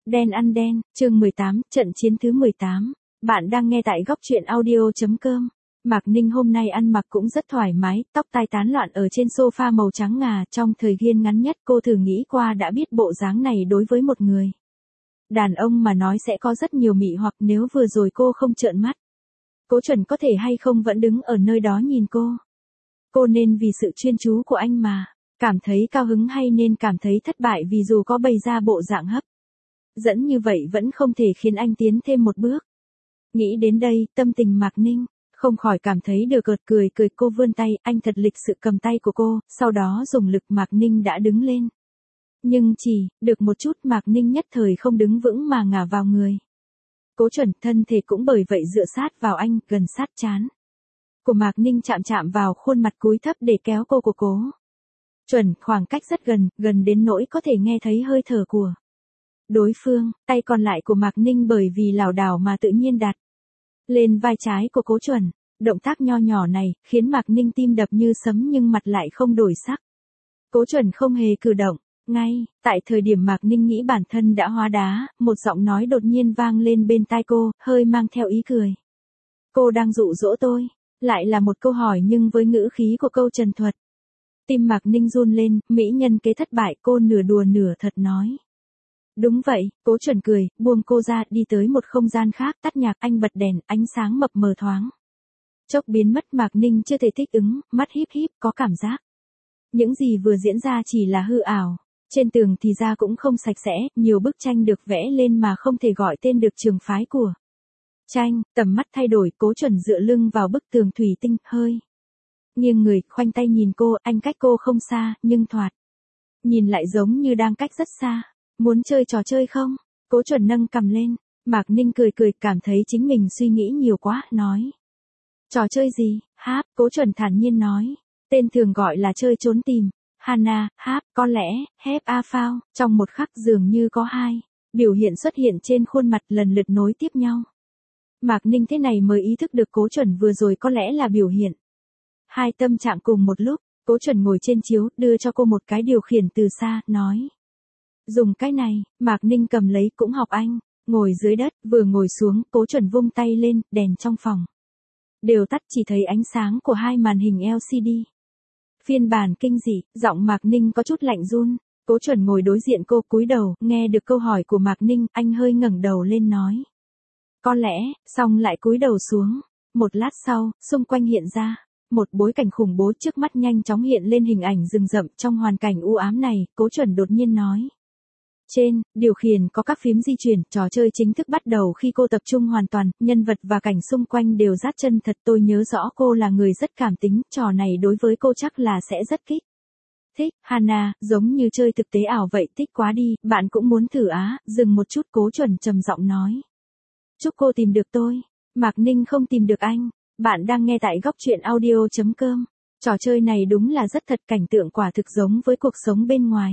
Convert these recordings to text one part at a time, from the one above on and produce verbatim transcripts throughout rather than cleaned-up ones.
Đen ăn đen, chương mười tám, trận chiến thứ mười tám. Bạn đang nghe tại góc truyện audio.com. Mạc Ninh hôm nay ăn mặc cũng rất thoải mái, tóc tai tán loạn ở trên sofa màu trắng ngà, trong thời gian ngắn nhất cô thử nghĩ qua đã biết bộ dáng này đối với một người đàn ông mà nói sẽ có rất nhiều mị hoặc nếu vừa rồi cô không trợn mắt. Cố Chuẩn có thể hay không vẫn đứng ở nơi đó nhìn cô. Cô nên vì sự chuyên chú của anh mà cảm thấy cao hứng hay nên cảm thấy thất bại vì dù có bày ra bộ dạng hấp dẫn như vậy vẫn không thể khiến anh tiến thêm một bước. Nghĩ đến đây, tâm tình Mạc Ninh không khỏi cảm thấy được cợt cười cười cô vươn tay, anh thật lịch sự cầm tay của cô, sau đó dùng lực Mạc Ninh đã đứng lên. Nhưng chỉ được một chút Mạc Ninh nhất thời không đứng vững mà ngả vào người. Cố Chuẩn thân thể cũng bởi vậy dựa sát vào anh, gần sát trán của Mạc Ninh chạm chạm vào khuôn mặt cúi thấp để kéo cô của Cố Chuẩn, khoảng cách rất gần, gần đến nỗi có thể nghe thấy hơi thở của đối phương, tay còn lại của Mạc Ninh bởi vì lảo đảo mà tự nhiên đặt lên vai trái của Cố Chuẩn. Động tác nho nhỏ này khiến Mạc Ninh tim đập như sấm nhưng mặt lại không đổi sắc. Cố Chuẩn không hề cử động. Ngay tại thời điểm Mạc Ninh nghĩ bản thân đã hóa đá, một giọng nói đột nhiên vang lên bên tai cô, hơi mang theo ý cười. Cô đang dụ dỗ tôi. Lại là một câu hỏi nhưng với ngữ khí của câu trần thuật. Tim Mạc Ninh run lên, mỹ nhân kế thất bại, cô nửa đùa nửa thật nói. Đúng vậy, Cố Chuẩn cười, buông cô ra, đi tới một không gian khác, tắt nhạc, anh bật đèn, ánh sáng mập mờ thoáng chốc biến mất. Mạc Ninh chưa thể thích ứng, mắt híp híp, có cảm giác những gì vừa diễn ra chỉ là hư ảo. Trên tường thì ra cũng không sạch sẽ, nhiều bức tranh được vẽ lên mà không thể gọi tên được trường phái của tranh. Tầm mắt thay đổi, Cố Chuẩn dựa lưng vào bức tường thủy tinh, hơi nghiêng người, khoanh tay nhìn cô, anh cách cô không xa, nhưng thoạt nhìn lại giống như đang cách rất xa. Muốn chơi trò chơi không? Cố Chuẩn nâng cằm lên. Mạc Ninh cười cười, cảm thấy chính mình suy nghĩ nhiều quá, nói. Trò chơi gì? Háp, Cố Chuẩn thản nhiên nói. Tên thường gọi là chơi trốn tìm. Hana, háp, có lẽ, hép a phao, trong một khắc dường như có hai biểu hiện xuất hiện trên khuôn mặt lần lượt nối tiếp nhau. Mạc Ninh thế này mới ý thức được Cố Chuẩn vừa rồi có lẽ là biểu hiện hai tâm trạng cùng một lúc. Cố Chuẩn ngồi trên chiếu, đưa cho cô một cái điều khiển từ xa, nói. Dùng cái này. Mạc Ninh cầm lấy, cũng học anh. Ngồi dưới đất, vừa ngồi xuống, Cố Chuẩn vung tay lên, đèn trong phòng đều tắt, chỉ thấy ánh sáng của hai màn hình lờ xê đê. Phiên bản kinh dị, giọng Mạc Ninh có chút lạnh run. Cố Chuẩn ngồi đối diện cô, cúi đầu, nghe được câu hỏi của Mạc Ninh, anh hơi ngẩng đầu lên nói. Có lẽ, xong lại cúi đầu xuống. Một lát sau, xung quanh hiện ra một bối cảnh khủng bố, trước mắt nhanh chóng hiện lên hình ảnh rừng rậm. Trong hoàn cảnh u ám này, Cố Chuẩn đột nhiên nói. Trên điều khiển có các phím di chuyển, trò chơi chính thức bắt đầu khi cô tập trung hoàn toàn, nhân vật và cảnh xung quanh đều dát chân thật. Tôi nhớ rõ cô là người rất cảm tính, trò này đối với cô chắc là sẽ rất kích thích. Hana, giống như chơi thực tế ảo vậy, thích quá đi, bạn cũng muốn thử á? Dừng một chút, Cố Chuẩn trầm giọng nói. Chúc cô tìm được tôi. Mạc Ninh không tìm được anh. Bạn đang nghe tại góc truyện audio.com. Trò chơi này đúng là rất thật, cảnh tượng quả thực giống với cuộc sống bên ngoài.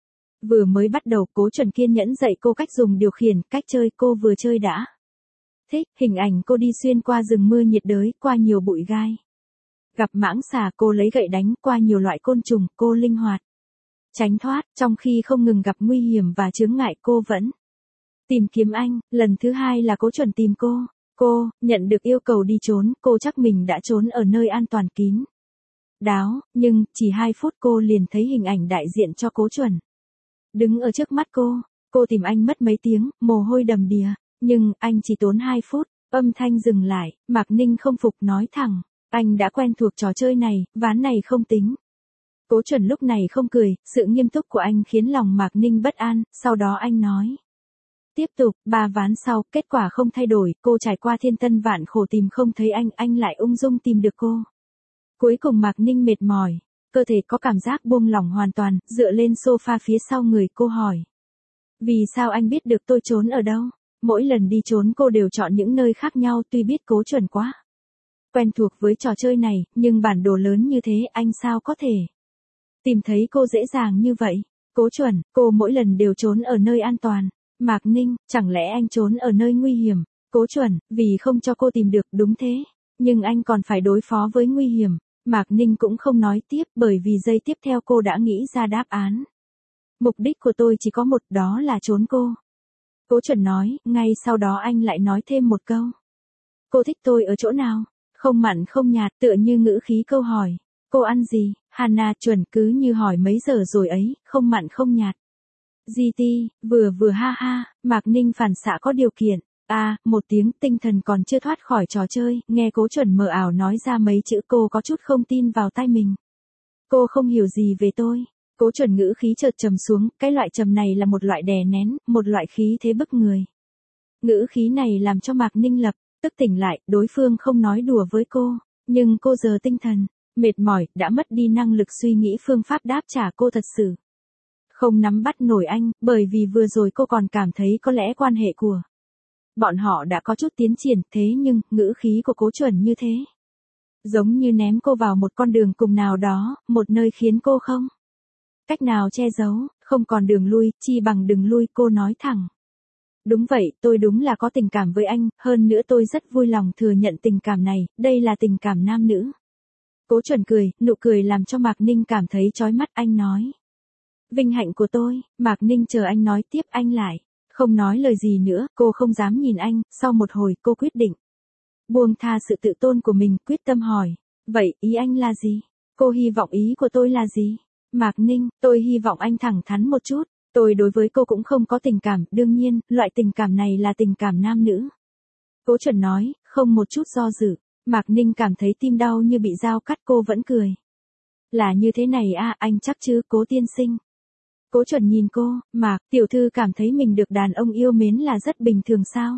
Vừa mới bắt đầu, Cố Chuẩn kiên nhẫn dạy cô cách dùng điều khiển, cách chơi, cô vừa chơi đã thích. Hình ảnh cô đi xuyên qua rừng mưa nhiệt đới, qua nhiều bụi gai, gặp mãng xà, cô lấy gậy đánh, qua nhiều loại côn trùng, cô linh hoạt tránh thoát, trong khi không ngừng gặp nguy hiểm và chướng ngại, cô vẫn tìm kiếm anh. Lần thứ hai là Cố Chuẩn tìm cô. Cô nhận được yêu cầu đi trốn, cô chắc mình đã trốn ở nơi an toàn kín đáo, nhưng chỉ hai phút cô liền thấy hình ảnh đại diện cho Cố Chuẩn đứng ở trước mắt cô. Cô tìm anh mất mấy tiếng, mồ hôi đầm đìa, nhưng anh chỉ tốn hai phút. Âm thanh dừng lại, Mạc Ninh không phục, nói thẳng. Anh đã quen thuộc trò chơi này, ván này không tính. Cố Chuẩn lúc này không cười, sự nghiêm túc của anh khiến lòng Mạc Ninh bất an, sau đó anh nói. Tiếp tục, ba ván sau, kết quả không thay đổi, cô trải qua thiên tân vạn khổ tìm không thấy anh, anh lại ung dung tìm được cô. Cuối cùng Mạc Ninh mệt mỏi, cơ thể có cảm giác buông lỏng hoàn toàn, dựa lên sofa phía sau người, cô hỏi. Vì sao anh biết được tôi trốn ở đâu? Mỗi lần đi trốn cô đều chọn những nơi khác nhau, tuy biết Cố Chuẩn quá quen thuộc với trò chơi này, nhưng bản đồ lớn như thế anh sao có thể tìm thấy cô dễ dàng như vậy? Cố Chuẩn, cô mỗi lần đều trốn ở nơi an toàn. Mạc Ninh, chẳng lẽ anh trốn ở nơi nguy hiểm? Cố Chuẩn, vì không cho cô tìm được, đúng thế. Nhưng anh còn phải đối phó với nguy hiểm. Mạc Ninh cũng không nói tiếp, bởi vì giây tiếp theo cô đã nghĩ ra đáp án. Mục đích của tôi chỉ có một, đó là trốn cô. Cố Chuẩn nói, ngay sau đó anh lại nói thêm một câu. Cô thích tôi ở chỗ nào? Không mặn không nhạt, tựa như ngữ khí câu hỏi. Cô ăn gì? Hana chuẩn cứ như hỏi mấy giờ rồi ấy, không mặn không nhạt. giê tê, vừa vừa ha ha, Mạc Ninh phản xạ có điều kiện. À, một tiếng tinh thần còn chưa thoát khỏi trò chơi, nghe Cố Chuẩn mờ ảo nói ra mấy chữ cô có chút không tin vào tai mình. Cô không hiểu gì về tôi. Cố Chuẩn ngữ khí chợt trầm xuống, cái loại trầm này là một loại đè nén, một loại khí thế bức người. Ngữ khí này làm cho Mạc Ninh lập tức tỉnh lại, đối phương không nói đùa với cô, nhưng cô giờ tinh thần, mệt mỏi, đã mất đi năng lực suy nghĩ phương pháp đáp trả cô thật sự. Không nắm bắt nổi anh, bởi vì vừa rồi cô còn cảm thấy có lẽ quan hệ của bọn họ đã có chút tiến triển, thế nhưng, ngữ khí của Cố Chuẩn như thế. Giống như ném cô vào một con đường cùng nào đó, một nơi khiến cô không cách nào che giấu, không còn đường lui, chi bằng đừng lui, cô nói thẳng. Đúng vậy, tôi đúng là có tình cảm với anh, hơn nữa tôi rất vui lòng thừa nhận tình cảm này, đây là tình cảm nam nữ. Cố Chuẩn cười, nụ cười làm cho Mạc Ninh cảm thấy chói mắt, anh nói. Vinh hạnh của tôi, Mạc Ninh chờ anh nói tiếp, anh lại không nói lời gì nữa, cô không dám nhìn anh, sau một hồi cô quyết định buông tha sự tự tôn của mình, quyết tâm hỏi. Vậy, ý anh là gì? Cô hy vọng ý của tôi là gì? Mạc Ninh, tôi hy vọng anh thẳng thắn một chút. Tôi đối với cô cũng không có tình cảm, đương nhiên, loại tình cảm này là tình cảm nam nữ. Cố Chuẩn nói, không một chút do dự. Mạc Ninh cảm thấy tim đau như bị dao cắt, cô vẫn cười. Là như thế này à, anh chắc chứ, Cố tiên sinh. Cố Chuẩn nhìn cô, Mạc, tiểu thư cảm thấy mình được đàn ông yêu mến là rất bình thường sao?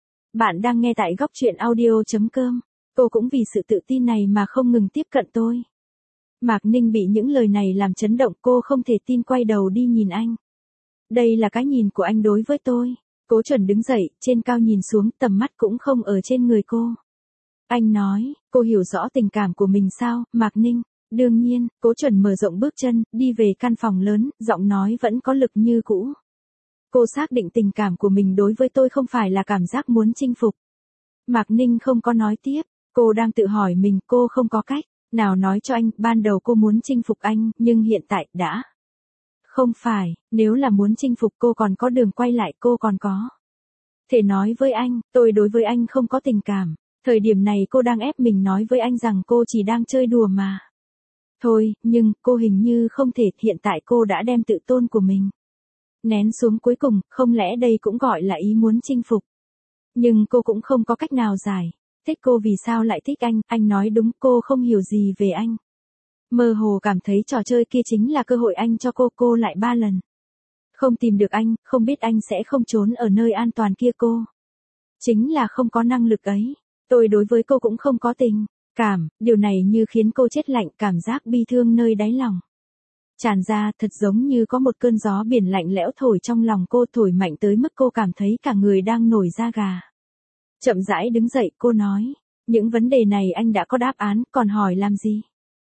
Bạn đang nghe tại góc truyện audio.com. Cô cũng vì sự tự tin này mà không ngừng tiếp cận tôi. Mạc Ninh bị những lời này làm chấn động, cô không thể tin, quay đầu đi nhìn anh. Đây là cái nhìn của anh đối với tôi. Cố Chuẩn đứng dậy, trên cao nhìn xuống, tầm mắt cũng không ở trên người cô. Anh nói, cô hiểu rõ tình cảm của mình sao, Mạc Ninh? Đương nhiên, Cố Chuẩn mở rộng bước chân, đi về căn phòng lớn, giọng nói vẫn có lực như cũ. Cô xác định tình cảm của mình đối với tôi không phải là cảm giác muốn chinh phục. Mạc Ninh không có nói tiếp, cô đang tự hỏi mình, cô không có cách nào nói cho anh, ban đầu cô muốn chinh phục anh, nhưng hiện tại đã không phải, nếu là muốn chinh phục cô còn có đường quay lại, cô còn có thể nói với anh, tôi đối với anh không có tình cảm. Thời điểm này cô đang ép mình nói với anh rằng cô chỉ đang chơi đùa mà. Thôi, nhưng, cô hình như không thể, hiện tại cô đã đem tự tôn của mình nén xuống, cuối cùng, không lẽ đây cũng gọi là ý muốn chinh phục. Nhưng cô cũng không có cách nào giải thích cô vì sao lại thích anh, anh nói đúng, cô không hiểu gì về anh. Mơ hồ cảm thấy trò chơi kia chính là cơ hội anh cho cô, cô lại ba lần không tìm được anh, không biết anh sẽ không trốn ở nơi an toàn kia, cô chính là không có năng lực ấy. Tôi đối với cô cũng không có tình cảm, điều này như khiến cô chết lạnh, cảm giác bi thương nơi đáy lòng tràn ra, thật giống như có một cơn gió biển lạnh lẽo thổi trong lòng cô, thổi mạnh tới mức cô cảm thấy cả người đang nổi da gà. Chậm rãi đứng dậy, cô nói, những vấn đề này anh đã có đáp án, còn hỏi làm gì?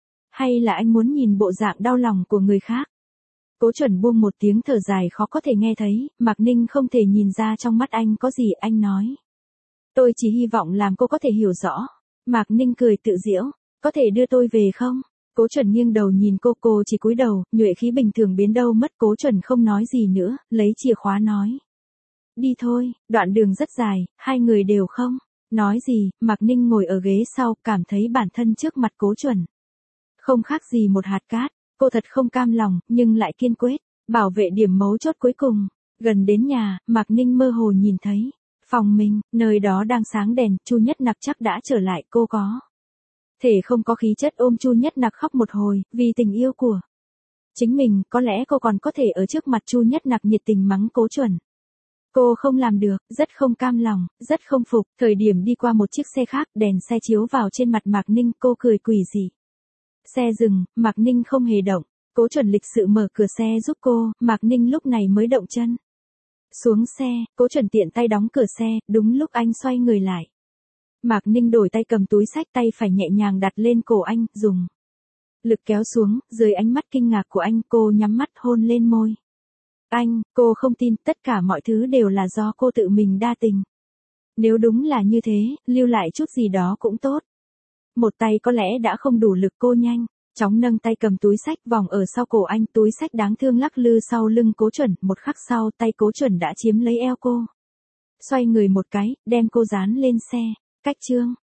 Hay là anh muốn nhìn bộ dạng đau lòng của người khác? Cố Chuẩn buông một tiếng thở dài khó có thể nghe thấy, Mạc Ninh không thể nhìn ra trong mắt anh có gì, anh nói. Tôi chỉ hy vọng làm cô có thể hiểu rõ. Mạc Ninh cười tự giễu, có thể đưa tôi về không? Cố Chuẩn nghiêng đầu nhìn cô, cô chỉ cúi đầu, nhuệ khí bình thường biến đâu mất. Cố Chuẩn không nói gì nữa, lấy chìa khóa nói. Đi thôi, đoạn đường rất dài, hai người đều không nói gì, Mạc Ninh ngồi ở ghế sau, cảm thấy bản thân trước mặt Cố Chuẩn không khác gì một hạt cát, cô thật không cam lòng, nhưng lại kiên quyết bảo vệ điểm mấu chốt cuối cùng. Gần đến nhà, Mạc Ninh mơ hồ nhìn thấy phòng mình, nơi đó đang sáng đèn, Chu Nhất Nặc chắc đã trở lại, cô có thể không có khí chất ôm Chu Nhất Nặc khóc một hồi, vì tình yêu của chính mình, có lẽ cô còn có thể ở trước mặt Chu Nhất Nặc nhiệt tình mắng Cố Chuẩn. Cô không làm được, rất không cam lòng, rất không phục, thời điểm đi qua một chiếc xe khác, đèn xe chiếu vào trên mặt Mạc Ninh, cô cười quỷ dị. Xe dừng, Mạc Ninh không hề động, Cố Chuẩn lịch sự mở cửa xe giúp cô, Mạc Ninh lúc này mới động chân xuống xe, Cố Chuẩn tiện tay đóng cửa xe, đúng lúc anh xoay người lại. Mạc Ninh đổi tay cầm túi xách, tay phải nhẹ nhàng đặt lên cổ anh, dùng lực kéo xuống, dưới ánh mắt kinh ngạc của anh, cô nhắm mắt hôn lên môi anh, cô không tin, tất cả mọi thứ đều là do cô tự mình đa tình. Nếu đúng là như thế, lưu lại chút gì đó cũng tốt. Một tay có lẽ đã không đủ lực, cô nhanh Chóng nâng tay cầm túi xách vòng ở sau cổ anh, túi xách đáng thương lắc lư sau lưng Cố Chuẩn, một khắc sau tay Cố Chuẩn đã chiếm lấy eo cô. Xoay người một cái, đem cô dán lên xe. Cách chương.